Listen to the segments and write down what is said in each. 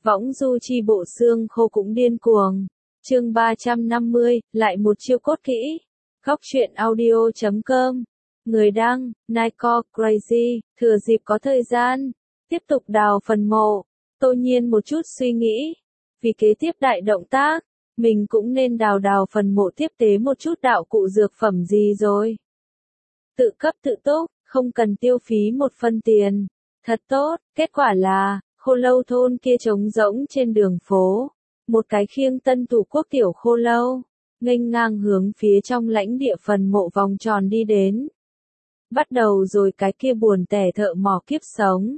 Võng du chi bộ xương khô cũng điên cuồng. Chương 350, lại một chiêu cốt kỹ. Góc truyện audio.com. Người đăng, Nico Crazy, thừa dịp có thời gian, tiếp tục đào phần mộ. Tô Nhiên một chút suy nghĩ. Vì kế tiếp đại động tác, mình cũng nên đào phần mộ tiếp tế một chút đạo cụ dược phẩm gì rồi. Tự cấp tự túc, không cần tiêu phí một phân tiền. Thật tốt, kết quả là, khô lâu thôn kia trống rỗng trên đường phố. Một cái khiêng tân thủ quốc tiểu khô lâu, nghênh ngang hướng phía trong lãnh địa phần mộ vòng tròn đi đến. Bắt đầu rồi cái kia buồn tẻ thợ mỏ kiếp sống.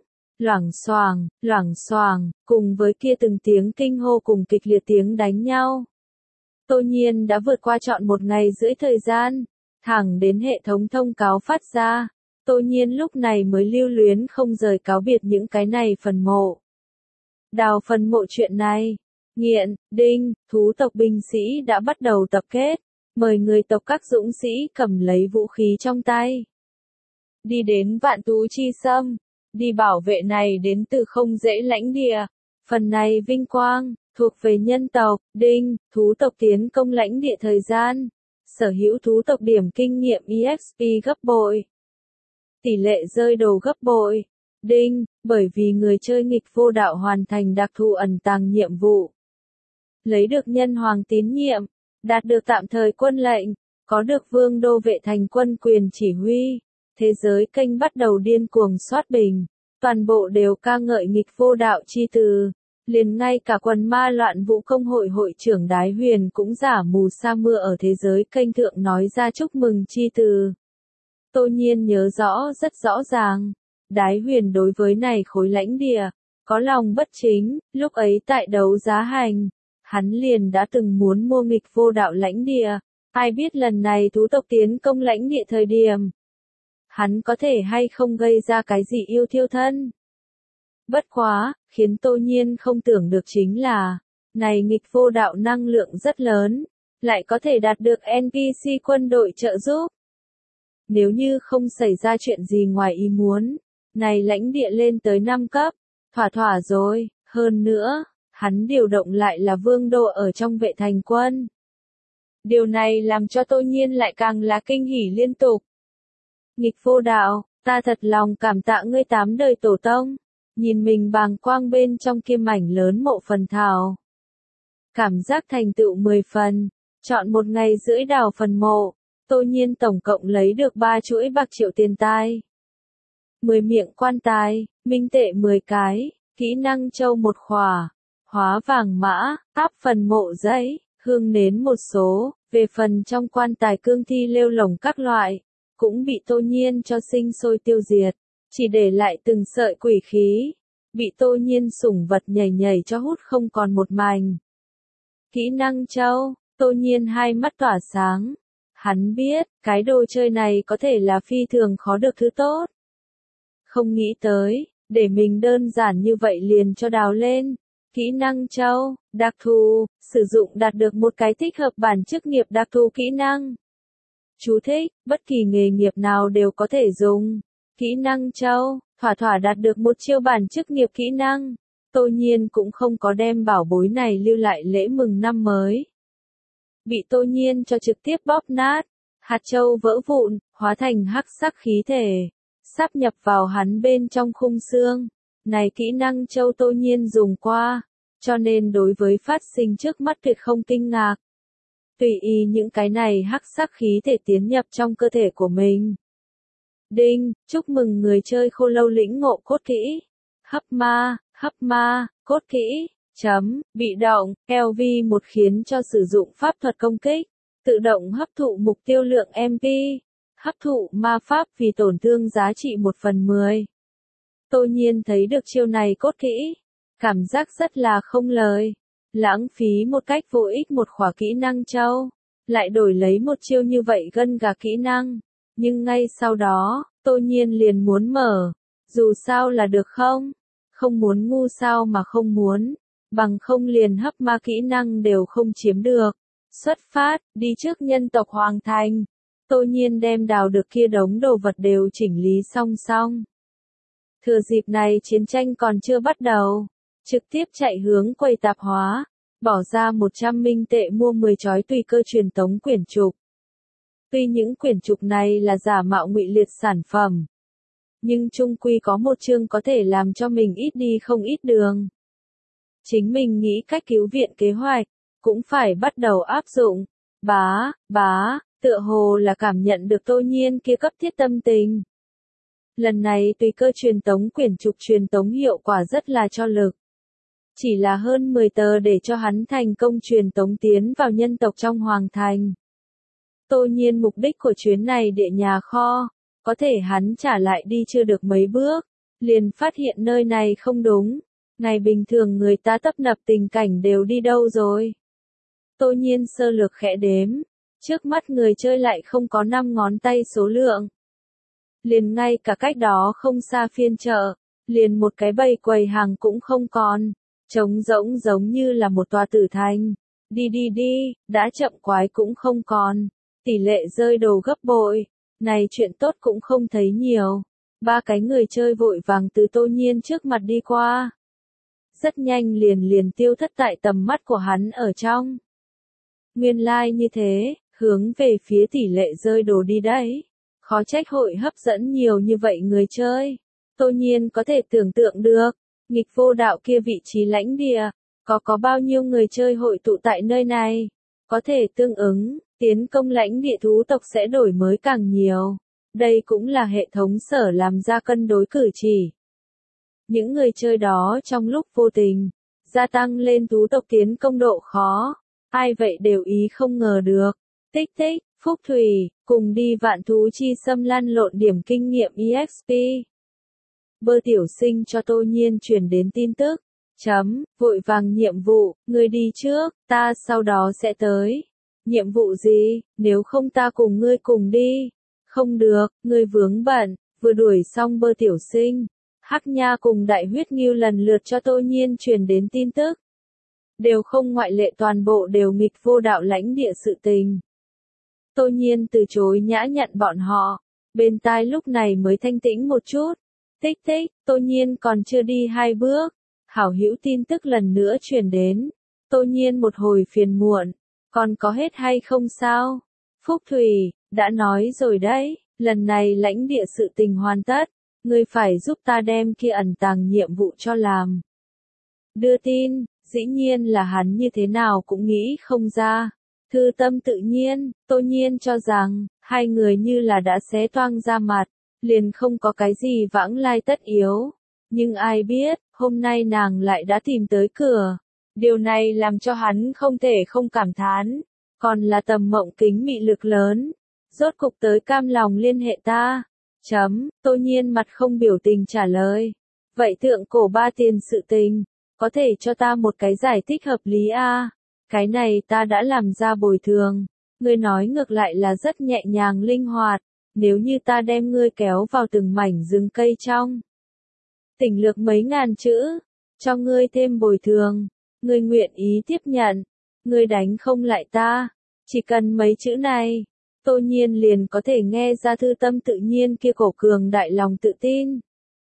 Loảng xoàng, cùng với kia từng tiếng kinh hô cùng kịch liệt tiếng đánh nhau. Tô Nhiên đã vượt qua trọn 1 ngày rưỡi thời gian, thẳng đến hệ thống thông cáo phát ra. Tô Nhiên lúc này mới lưu luyến không rời cáo biệt những cái này phần mộ. Đào phần mộ chuyện này, nghiện, đinh, thú tộc binh sĩ đã bắt đầu tập kết, mời người tộc các dũng sĩ cầm lấy vũ khí trong tay. Đi đến Vạn Tú Chi Sâm, đi bảo vệ này đến từ không dễ lãnh địa, phần này vinh quang, thuộc về nhân tộc, đinh, thú tộc tiến công lãnh địa thời gian, sở hữu thú tộc điểm kinh nghiệm EXP gấp bội. Tỷ lệ rơi đồ gấp bội. Đinh, bởi vì người chơi nghịch vô đạo hoàn thành đặc thù ẩn tàng nhiệm vụ. Lấy được nhân hoàng tín nhiệm, đạt được tạm thời quân lệnh, có được vương đô vệ thành quân quyền chỉ huy. Thế giới kênh bắt đầu điên cuồng soát bình, toàn bộ đều ca ngợi nghịch vô đạo chi từ. Liền ngay cả quần ma loạn vũ công hội hội trưởng Đái Huyền cũng giả mù sa mưa ở thế giới kênh thượng nói ra chúc mừng chi từ. Tô Nhiên nhớ rõ rất rõ ràng, Đái Huyền đối với này khối lãnh địa, có lòng bất chính, lúc ấy tại đấu giá hành, hắn liền đã từng muốn mua nghịch vô đạo lãnh địa, ai biết lần này thú tộc tiến công lãnh địa thời điểm. Hắn có thể hay không gây ra cái gì yêu thiêu thân. Bất quá, khiến Tô Nhiên không tưởng được chính là, này nghịch vô đạo năng lượng rất lớn, lại có thể đạt được NPC quân đội trợ giúp. Nếu như không xảy ra chuyện gì ngoài ý muốn, này lãnh địa lên tới 5 cấp, thỏa rồi, hơn nữa, hắn điều động lại là vương đô ở trong vệ thành quân. Điều này làm cho Tô Nhiên lại càng là kinh hỉ liên tục. Nghịch vô đạo, ta thật lòng cảm tạ ngươi 8 đời tổ tông, nhìn mình bàng quang bên trong kia mảnh lớn mộ phần thảo. Cảm giác thành tựu 10 phần, chọn 1 ngày rưỡi đào phần mộ. Tô Nhiên tổng cộng lấy được 3 chuỗi bạc triệu tiền tài. 10 miệng quan tài, minh tệ 10 cái, kỹ năng châu 1 khỏa, hóa vàng mã, áp phần mộ giấy, hương nến một số, về phần trong quan tài cương thi lêu lổng các loại, cũng bị Tô Nhiên cho sinh sôi tiêu diệt, chỉ để lại từng sợi quỷ khí, bị Tô Nhiên sủng vật nhảy cho hút không còn một mảnh. Kỹ năng châu, Tô Nhiên hai mắt tỏa sáng. Hắn biết, cái đồ chơi này có thể là phi thường khó được thứ tốt. Không nghĩ tới, để mình đơn giản như vậy liền cho đào lên. Kỹ năng châu, đặc thù, sử dụng đạt được một cái thích hợp bản chức nghiệp đặc thù kỹ năng. Chú thích, bất kỳ nghề nghiệp nào đều có thể dùng. Kỹ năng châu, thỏa đạt được một chiêu bản chức nghiệp kỹ năng. Tô Nhiên cũng không có đem bảo bối này lưu lại lễ mừng năm mới. Bị Tô Nhiên cho trực tiếp bóp nát, hạt châu vỡ vụn, hóa thành hắc sắc khí thể, sáp nhập vào hắn bên trong khung xương. Này kỹ năng châu Tô Nhiên dùng qua, cho nên đối với phát sinh trước mắt tuyệt không kinh ngạc. Tùy ý những cái này hắc sắc khí thể tiến nhập trong cơ thể của mình. Đinh, chúc mừng người chơi khô lâu lĩnh ngộ cốt kỹ. Hấp ma, cốt kỹ. Bị động, LV1 khiến cho sử dụng pháp thuật công kích, tự động hấp thụ mục tiêu lượng MP, hấp thụ ma pháp vì tổn thương giá trị 1/10. Tô Nhiên thấy được chiêu này cốt kỹ, cảm giác rất là không lời, lãng phí một cách vô ích một khỏa kỹ năng châu, lại đổi lấy một chiêu như vậy gân gà kỹ năng, nhưng ngay sau đó, Tô Nhiên liền muốn mở, dù sao là được không muốn ngu sao mà không muốn. Bằng không liền hấp ma kỹ năng đều không chiếm được. Xuất phát, đi trước nhân tộc Hoàng Thành. Tô Nhiên đem đào được kia đống đồ vật đều chỉnh lý xong. Thừa dịp này chiến tranh còn chưa bắt đầu. trực tiếp chạy hướng quầy tạp hóa, bỏ ra 100 minh tệ mua 10 chói tùy cơ truyền tống quyển trục. Tuy những quyển trục này là giả mạo ngụy liệt sản phẩm, nhưng chung quy có một chương có thể làm cho mình ít đi không ít đường. Chính mình nghĩ cách cứu viện kế hoạch, cũng phải bắt đầu áp dụng. Bá, tựa hồ là cảm nhận được Tô Nhiên kia cấp thiết tâm tình. Lần này tùy cơ truyền tống quyển trục truyền tống hiệu quả rất là cho lực. Chỉ là hơn 10 tờ để cho hắn thành công truyền tống tiến vào nhân tộc trong hoàng thành. Tô Nhiên mục đích của chuyến này địa nhà kho, có thể hắn trả lại đi chưa được mấy bước, liền phát hiện nơi này không đúng. Ngày bình thường người ta tấp nập tình cảnh đều đi đâu rồi. Tô Nhiên sơ lược khẽ đếm, trước mắt người chơi lại không có 5 ngón tay số lượng. Liền ngay cả cách đó không xa phiên chợ, liền một cái bầy quầy hàng cũng không còn, trống rỗng giống như là một tòa tử thành. Đi, đã chậm quái cũng không còn, tỷ lệ rơi đồ gấp bội, này chuyện tốt cũng không thấy nhiều. 3 cái người chơi vội vàng từ Tô Nhiên trước mặt đi qua. Rất nhanh liền tiêu thất tại tầm mắt của hắn ở trong. Nguyên lai như thế, hướng về phía tỷ lệ rơi đồ đi đấy. Khó trách hội hấp dẫn nhiều như vậy người chơi. Tô Nhiên có thể tưởng tượng được, nghịch vô đạo kia vị trí lãnh địa, có bao nhiêu người chơi hội tụ tại nơi này. Có thể tương ứng, tiến công lãnh địa thú tộc sẽ đổi mới càng nhiều. Đây cũng là hệ thống sở làm ra cân đối cử chỉ. Những người chơi đó trong lúc vô tình, gia tăng lên thú tộc tiến công độ khó. Ai vậy đều ý không ngờ được. Tích, Phúc Thủy, cùng đi vạn thú chi xâm lăn lộn điểm kinh nghiệm EXP. Bơ tiểu sinh cho Tô Nhiên truyền đến tin tức. Vội vàng nhiệm vụ, ngươi đi trước, ta sau đó sẽ tới. Nhiệm vụ gì, nếu không ta cùng ngươi cùng đi. Không được, ngươi vướng bận, vừa đuổi xong bơ tiểu sinh. Hắc Nha cùng Đại Huyết Ngưu lần lượt cho Tô Nhiên truyền đến tin tức. Đều không ngoại lệ, toàn bộ đều nghịch vô đạo lãnh địa sự tình. Tô Nhiên từ chối nhã nhận bọn họ, bên tai lúc này mới thanh tĩnh một chút. Tích, Tô Nhiên còn chưa đi 2 bước, hảo hữu tin tức lần nữa truyền đến. Tô Nhiên một hồi phiền muộn, còn có hết hay không sao? Phúc Thủy, đã nói rồi đấy, lần này lãnh địa sự tình hoàn tất, ngươi phải giúp ta đem kia ẩn tàng nhiệm vụ cho làm. Đưa tin, dĩ nhiên là hắn như thế nào cũng nghĩ không ra. Thư tâm tự nhiên, Tô Nhiên cho rằng, hai người như là đã xé toang ra mặt, liền không có cái gì vãng lai tất yếu. Nhưng ai biết, hôm nay nàng lại đã tìm tới cửa. Điều này làm cho hắn không thể không cảm thán, còn là tầm mộng kính mị lực lớn. Rốt cục tới cam lòng liên hệ ta. Tô Nhiên mặt không biểu tình trả lời. Vậy thượng cổ 3 tiền sự tình, có thể cho ta một cái giải thích hợp lý a? Cái này ta đã làm ra bồi thường. Ngươi nói ngược lại là rất nhẹ nhàng linh hoạt, nếu như ta đem ngươi kéo vào từng mảnh rừng cây trong. Tỉnh lược mấy ngàn chữ, cho ngươi thêm bồi thường, ngươi nguyện ý tiếp nhận, ngươi đánh không lại ta, chỉ cần mấy chữ này, Tô Nhiên liền có thể nghe ra thư tâm tự nhiên kia cổ cường đại lòng tự tin.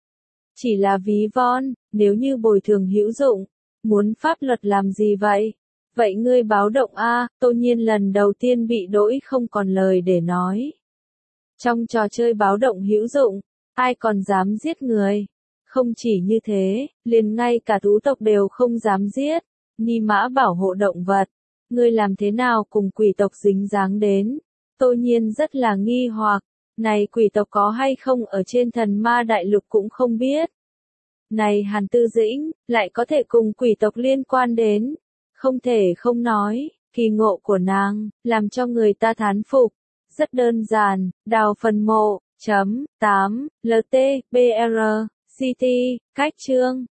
Chỉ là ví von, nếu như bồi thường hữu dụng, muốn pháp luật làm gì vậy? Vậy ngươi báo động a? Tô Nhiên lần đầu tiên bị đỗi không còn lời để nói. Trong trò chơi báo động hữu dụng, ai còn dám giết người? Không chỉ như thế, liền ngay cả thú tộc đều không dám giết. Ni mã bảo hộ động vật, ngươi làm thế nào cùng quỷ tộc dính dáng đến? Tô Nhiên rất là nghi hoặc, này quỷ tộc có hay không ở trên thần ma đại lục cũng không biết. Này Hàn Tư Dĩnh, lại có thể cùng quỷ tộc liên quan đến. Không thể không nói, kỳ ngộ của nàng, làm cho người ta thán phục. Rất đơn giản, đào phần mộ, .8, LT, BR, CT, cách chương.